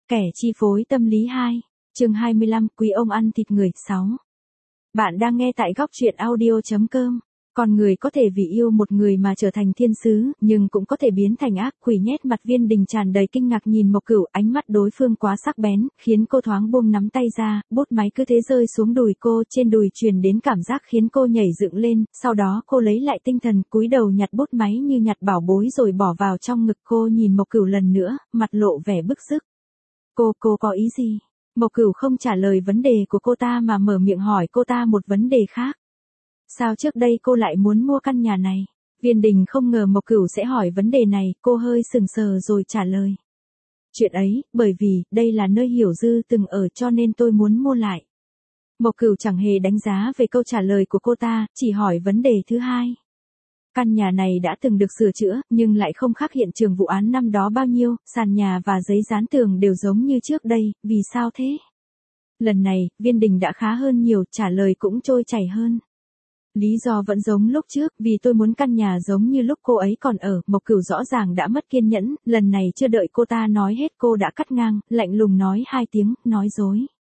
Kẻ chi phối tâm lý 2, chương 25, quý ông ăn thịt người 6. Bạn đang nghe tại góc truyện audio.com. Con người có thể vì yêu một người mà trở thành thiên sứ, nhưng cũng có thể biến thành ác quỷ. Nhét mặt Viên Đình tràn đầy kinh ngạc nhìn Mộc Cửu, ánh mắt đối phương quá sắc bén, khiến cô thoáng buông nắm tay ra, bút máy cứ thế rơi xuống đùi cô, trên đùi truyền đến cảm giác khiến cô nhảy dựng lên, sau đó cô lấy lại tinh thần, cúi đầu nhặt bút máy như nhặt bảo bối rồi bỏ vào trong ngực. Cô nhìn Mộc Cửu lần nữa, mặt lộ vẻ bức rứt. Cô có ý gì? Mộc Cửu không trả lời vấn đề của cô ta mà mở miệng hỏi cô ta một vấn đề khác. Sao trước đây cô lại muốn mua căn nhà này? Viên Đình không ngờ Mộc Cửu sẽ hỏi vấn đề này, cô hơi sững sờ rồi trả lời. Chuyện ấy, bởi vì, đây là nơi Hiểu Dư từng ở cho nên tôi muốn mua lại. Mộc Cửu chẳng hề đánh giá về câu trả lời của cô ta, chỉ hỏi vấn đề thứ hai. Căn nhà này đã từng được sửa chữa, nhưng lại không khác hiện trường vụ án năm đó bao nhiêu, sàn nhà và giấy dán tường đều giống như trước đây, vì sao thế? Lần này, Viên Đình đã khá hơn nhiều, trả lời cũng trôi chảy hơn. Lý do vẫn giống lúc trước, vì tôi muốn căn nhà giống như lúc cô ấy còn ở. Mộc Cửu rõ ràng đã mất kiên nhẫn, lần này chưa đợi cô ta nói hết cô đã cắt ngang, lạnh lùng nói hai tiếng, nói dối.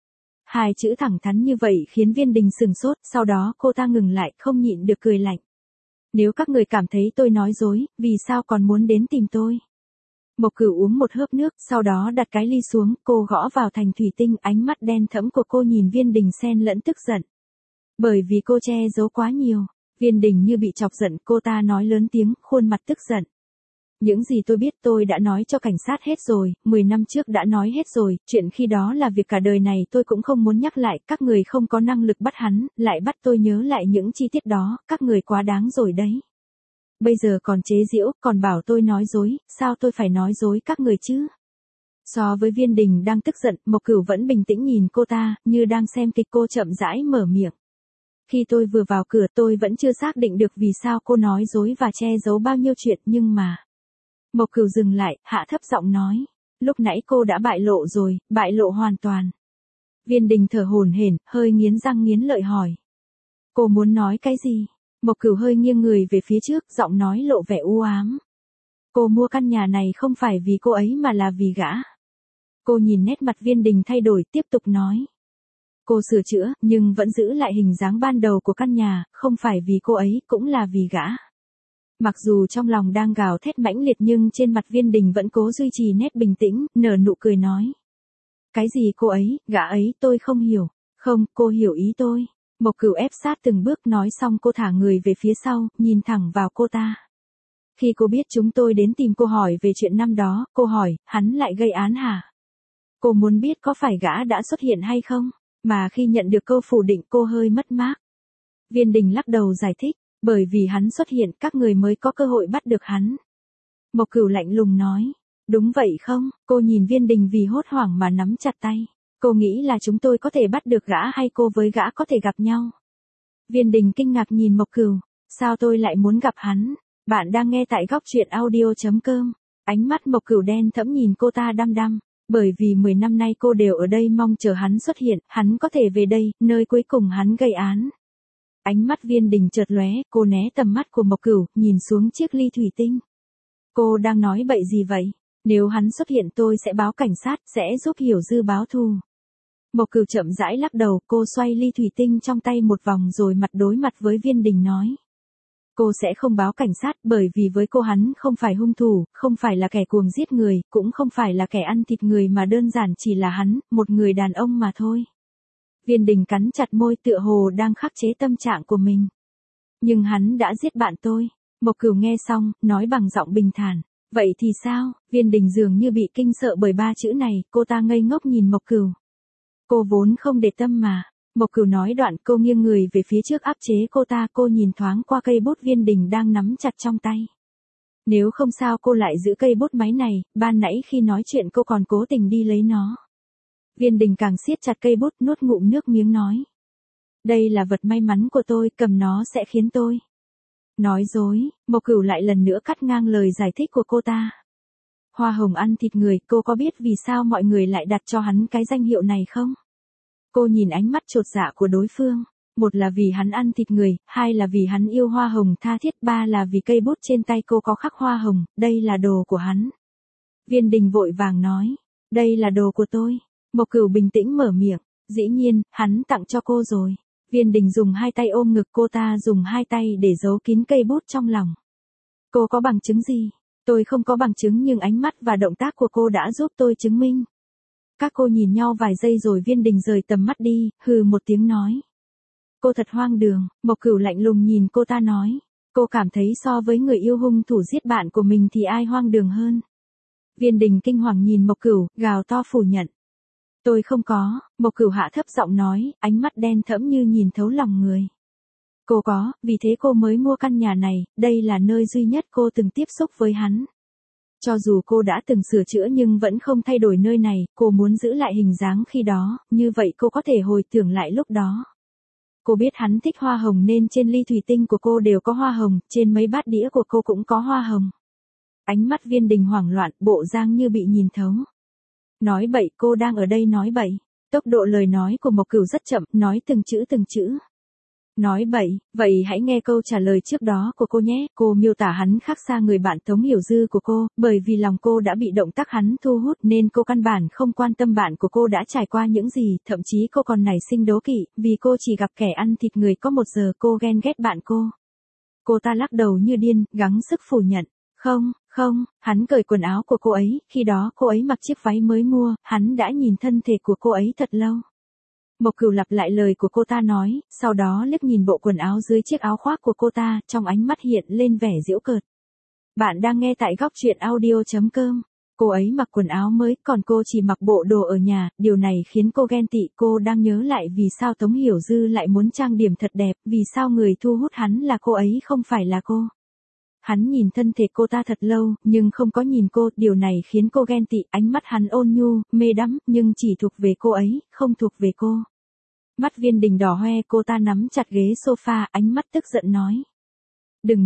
Hai chữ thẳng thắn như vậy khiến Viên Đình sửng sốt, sau đó cô ta ngừng lại, không nhịn được cười lạnh. Nếu các người cảm thấy tôi nói dối, vì sao còn muốn đến tìm tôi? Mộc Cửu uống một hớp nước, sau đó đặt cái ly xuống, cô gõ vào thành thủy tinh, ánh mắt đen thẫm của cô nhìn Viên Đình xen lẫn tức giận. Bởi vì cô che giấu quá nhiều, Viên Đình như bị chọc giận, cô ta nói lớn tiếng, khuôn mặt tức giận. Những gì tôi biết tôi đã nói cho cảnh sát hết rồi, 10 năm trước đã nói hết rồi, chuyện khi đó là việc cả đời này tôi cũng không muốn nhắc lại, các người không có năng lực bắt hắn, lại bắt tôi nhớ lại những chi tiết đó, các người quá đáng rồi đấy. Bây giờ còn chế giễu, còn bảo tôi nói dối, sao tôi phải nói dối các người chứ? So với Viên Đình đang tức giận, Mộc Cửu vẫn bình tĩnh nhìn cô ta, như đang xem kịch. Cô chậm rãi mở miệng. Khi tôi vừa vào cửa tôi vẫn chưa xác định được vì sao cô nói dối và che giấu bao nhiêu chuyện, nhưng mà... Mộc Cửu dừng lại, hạ thấp giọng nói. Lúc nãy cô đã bại lộ rồi, bại lộ hoàn toàn. Viên Đình thở hổn hển, hơi nghiến răng nghiến lợi hỏi. Cô muốn nói cái gì? Mộc Cửu hơi nghiêng người về phía trước, giọng nói lộ vẻ u ám. Cô mua căn nhà này không phải vì cô ấy mà là vì gã. Cô nhìn nét mặt Viên Đình thay đổi, tiếp tục nói. Cô sửa chữa, nhưng vẫn giữ lại hình dáng ban đầu của căn nhà, không phải vì cô ấy, cũng là vì gã. Mặc dù trong lòng đang gào thét mãnh liệt nhưng trên mặt Viên Đình vẫn cố duy trì nét bình tĩnh, nở nụ cười nói. Cái gì cô ấy, gã ấy, tôi không hiểu. Không, cô hiểu ý tôi. Mộc Cửu ép sát từng bước, nói xong cô thả người về phía sau, nhìn thẳng vào cô ta. Khi cô biết chúng tôi đến tìm cô hỏi về chuyện năm đó, cô hỏi, hắn lại gây án hả? Cô muốn biết có phải gã đã xuất hiện hay không? Mà khi nhận được câu phủ định cô hơi mất mát. Viên Đình lắc đầu giải thích, bởi vì hắn xuất hiện các người mới có cơ hội bắt được hắn. Mộc Cửu lạnh lùng nói, đúng vậy không? Cô nhìn Viên Đình vì hốt hoảng mà nắm chặt tay. Cô nghĩ là chúng tôi có thể bắt được gã hay cô với gã có thể gặp nhau? Viên Đình kinh ngạc nhìn Mộc Cửu, sao tôi lại muốn gặp hắn? Bạn đang nghe tại góc truyện audio.com. Ánh mắt Mộc Cửu đen thẫm nhìn cô ta đăm đăm. Bởi vì 10 năm nay cô đều ở đây mong chờ hắn xuất hiện, hắn có thể về đây, nơi cuối cùng hắn gây án. Ánh mắt Viên Đình chợt lóe, cô né tầm mắt của Mộc Cửu, nhìn xuống chiếc ly thủy tinh. Cô đang nói bậy gì vậy? Nếu hắn xuất hiện tôi sẽ báo cảnh sát, sẽ giúp Hiểu Dư báo thù. Mộc Cửu chậm rãi lắc đầu, cô xoay ly thủy tinh trong tay một vòng rồi mặt đối mặt với Viên Đình nói. Cô sẽ không báo cảnh sát bởi vì với cô hắn không phải hung thủ, không phải là kẻ cuồng giết người, cũng không phải là kẻ ăn thịt người mà đơn giản chỉ là hắn, một người đàn ông mà thôi. Viên Đình cắn chặt môi tựa hồ đang khắc chế tâm trạng của mình. Nhưng hắn đã giết bạn tôi. Mộc Cửu nghe xong, nói bằng giọng bình thản. Vậy thì sao? Viên Đình dường như bị kinh sợ bởi ba chữ này, cô ta ngây ngốc nhìn Mộc Cửu. Cô vốn không để tâm mà. Mộc Cửu nói đoạn cô nghiêng người về phía trước áp chế cô ta, cô nhìn thoáng qua cây bút Viên Đình đang nắm chặt trong tay. Nếu không sao cô lại giữ cây bút máy này, ban nãy khi nói chuyện cô còn cố tình đi lấy nó. Viên Đình càng siết chặt cây bút, nuốt ngụm nước miếng nói. Đây là vật may mắn của tôi, cầm nó sẽ khiến tôi. Nói dối, Mộc Cửu lại lần nữa cắt ngang lời giải thích của cô ta. Hoa hồng ăn thịt người, cô có biết vì sao mọi người lại đặt cho hắn cái danh hiệu này không? Cô nhìn ánh mắt chột dạ của đối phương. Một là vì hắn ăn thịt người, hai là vì hắn yêu hoa hồng tha thiết, ba là vì cây bút trên tay cô có khắc hoa hồng, đây là đồ của hắn. Viên Đình vội vàng nói. Đây là đồ của tôi. Mộc Cửu bình tĩnh mở miệng. Dĩ nhiên, hắn tặng cho cô rồi. Viên Đình dùng hai tay ôm ngực, cô ta dùng hai tay để giấu kín cây bút trong lòng. Cô có bằng chứng gì? Tôi không có bằng chứng nhưng ánh mắt và động tác của cô đã giúp tôi chứng minh. Các cô nhìn nhau vài giây rồi Viên Đình rời tầm mắt đi, hừ một tiếng nói. Cô thật hoang đường. Mộc Cửu lạnh lùng nhìn cô ta nói. Cô cảm thấy so với người yêu hung thủ giết bạn của mình thì ai hoang đường hơn? Viên Đình kinh hoàng nhìn Mộc Cửu, gào to phủ nhận. Tôi không có. Mộc Cửu hạ thấp giọng nói, ánh mắt đen thẫm như nhìn thấu lòng người. Cô có, vì thế cô mới mua căn nhà này, đây là nơi duy nhất cô từng tiếp xúc với hắn. Cho dù cô đã từng sửa chữa nhưng vẫn không thay đổi nơi này, cô muốn giữ lại hình dáng khi đó, như vậy cô có thể hồi tưởng lại lúc đó. Cô biết hắn thích hoa hồng nên trên ly thủy tinh của cô đều có hoa hồng, trên mấy bát đĩa của cô cũng có hoa hồng. Ánh mắt Viên Đình hoảng loạn, bộ dáng như bị nhìn thấu. Nói bậy, cô đang ở đây nói bậy. Tốc độ lời nói của Mộc Cửu rất chậm, nói từng chữ từng chữ. Nói bậy, vậy hãy nghe câu trả lời trước đó của cô nhé. Cô miêu tả hắn khác xa người bạn Tống Hiểu Dư của cô, bởi vì lòng cô đã bị động tác hắn thu hút nên cô căn bản không quan tâm bạn của cô đã trải qua những gì, thậm chí cô còn nảy sinh đố kỵ, vì cô chỉ gặp kẻ ăn thịt người có 1 giờ, cô ghen ghét bạn cô. Cô ta lắc đầu như điên, gắng sức phủ nhận. Không, hắn cởi quần áo của cô ấy, khi đó cô ấy mặc chiếc váy mới mua, hắn đã nhìn thân thể của cô ấy thật lâu. Mộc Cửu lặp lại lời của cô ta nói, sau đó liếc nhìn bộ quần áo dưới chiếc áo khoác của cô ta, trong ánh mắt hiện lên vẻ giễu cợt. Bạn đang nghe tại góc truyện audio.com. Cô ấy mặc quần áo mới, còn cô chỉ mặc bộ đồ ở nhà, điều này khiến cô ghen tị. Cô đang nhớ lại vì sao Tống Hiểu Dư lại muốn trang điểm thật đẹp, vì sao người thu hút hắn là cô ấy không phải là cô. Hắn nhìn thân thể cô ta thật lâu, nhưng không có nhìn cô, điều này khiến cô ghen tị, ánh mắt hắn ôn nhu, mê đắm, nhưng chỉ thuộc về cô ấy, không thuộc về cô. Mắt Viên Đình đỏ hoe, cô ta nắm chặt ghế sofa, ánh mắt tức giận nói. Đừng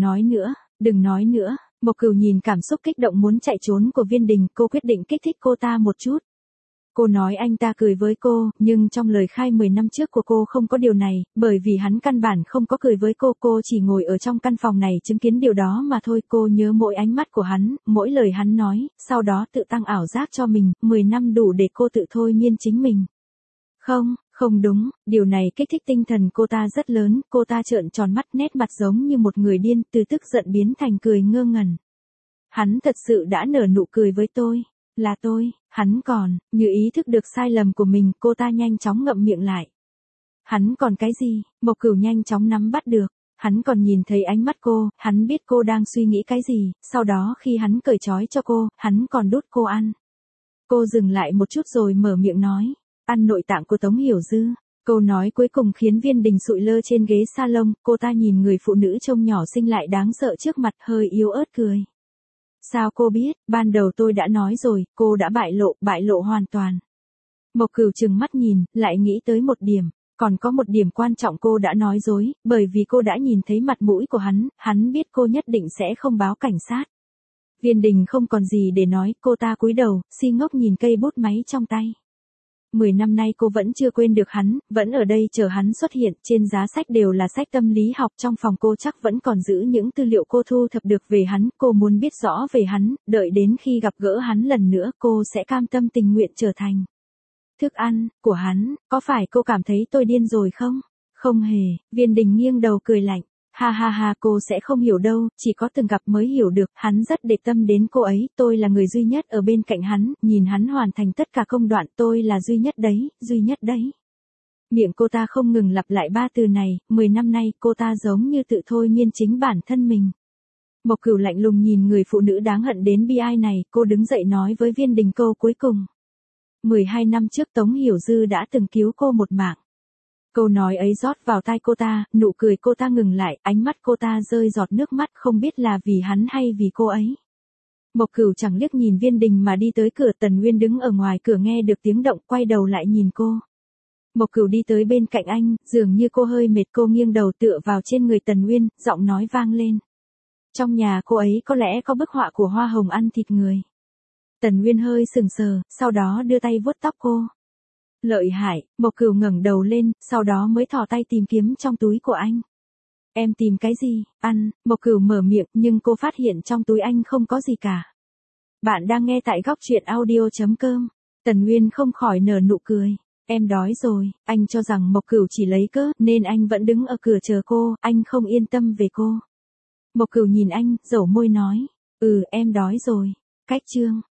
nói nữa, Mộc Cửu nhìn cảm xúc kích động muốn chạy trốn của Viên Đình, cô quyết định kích thích cô ta một chút. Cô nói anh ta cười với cô, nhưng trong lời khai 10 năm trước của cô không có điều này, bởi vì hắn căn bản không có cười với cô chỉ ngồi ở trong căn phòng này chứng kiến điều đó mà thôi. Cô nhớ mỗi ánh mắt của hắn, mỗi lời hắn nói, sau đó tự tăng ảo giác cho mình, 10 năm đủ để cô tự thôi miên chính mình. Không đúng, điều này kích thích tinh thần cô ta rất lớn, cô ta trợn tròn mắt, nét mặt giống như một người điên, từ tức giận biến thành cười ngơ ngẩn. Hắn thật sự đã nở nụ cười với tôi. Là tôi, hắn còn, như ý thức được sai lầm của mình, cô ta nhanh chóng ngậm miệng lại. Hắn còn cái gì? Mộc Cửu nhanh chóng nắm bắt được. Hắn còn nhìn thấy ánh mắt cô, hắn biết cô đang suy nghĩ cái gì, sau đó khi hắn cởi trói cho cô, hắn còn đút cô ăn. Cô dừng lại một chút rồi mở miệng nói, ăn nội tạng của Tống Hiểu Dư. Câu nói cuối cùng khiến Viên Đình sụi lơ trên ghế salon, cô ta nhìn người phụ nữ trông nhỏ xinh lại đáng sợ trước mặt, hơi yếu ớt cười. Sao cô biết, ban đầu tôi đã nói rồi, cô đã bại lộ hoàn toàn. Mộc Cửu trừng mắt nhìn, lại nghĩ tới một điểm, còn có một điểm quan trọng cô đã nói dối, bởi vì cô đã nhìn thấy mặt mũi của hắn biết cô nhất định sẽ không báo cảnh sát. Viên Đình không còn gì để nói, cô ta cúi đầu, si ngốc nhìn cây bút máy trong tay. 10 năm nay cô vẫn chưa quên được hắn, vẫn ở đây chờ hắn xuất hiện, trên giá sách đều là sách tâm lý học, trong phòng cô chắc vẫn còn giữ những tư liệu cô thu thập được về hắn, cô muốn biết rõ về hắn, đợi đến khi gặp gỡ hắn lần nữa cô sẽ cam tâm tình nguyện trở thành thức ăn của hắn. Có phải cô cảm thấy tôi điên rồi không? Không hề. Viên Đình nghiêng đầu cười lạnh. Ha, cô sẽ không hiểu đâu, chỉ có từng gặp mới hiểu được, hắn rất để tâm đến cô ấy, tôi là người duy nhất ở bên cạnh hắn, nhìn hắn hoàn thành tất cả công đoạn, tôi là duy nhất đấy. Miệng cô ta không ngừng lặp lại 3 từ này, 10 năm nay, cô ta giống như tự thôi miên chính bản thân mình. Mộc Cửu lạnh lùng nhìn người phụ nữ đáng hận đến bi ai này, cô đứng dậy nói với Viên Đình câu cuối cùng. 12 năm trước Tống Hiểu Dư đã từng cứu cô một mạng. Câu nói ấy rót vào tai cô ta, nụ cười cô ta ngừng lại, ánh mắt cô ta rơi giọt nước mắt, không biết là vì hắn hay vì cô ấy. Mộc Cửu chẳng liếc nhìn Viên Đình mà đi tới cửa. Tần Nguyên đứng ở ngoài cửa nghe được tiếng động, quay đầu lại nhìn cô. Mộc Cửu đi tới bên cạnh anh, dường như cô hơi mệt, cô nghiêng đầu tựa vào trên người Tần Nguyên, giọng nói vang lên. Trong nhà cô ấy có lẽ có bức họa của hoa hồng ăn thịt người. Tần Nguyên hơi sừng sờ, sau đó đưa tay vuốt tóc cô. Lợi hại. Mộc Cửu ngẩng đầu lên, sau đó mới thò tay tìm kiếm trong túi của anh. Em tìm cái gì? Ăn. Mộc Cửu mở miệng, nhưng cô phát hiện trong túi anh không có gì cả. Bạn đang nghe tại góc truyện audio.com. Tần Uyên không khỏi nở nụ cười. Em đói rồi, anh cho rằng Mộc Cửu chỉ lấy cớ nên anh vẫn đứng ở cửa chờ cô, anh không yên tâm về cô. Mộc Cửu nhìn anh, dẩu môi nói, em đói rồi. Cách chương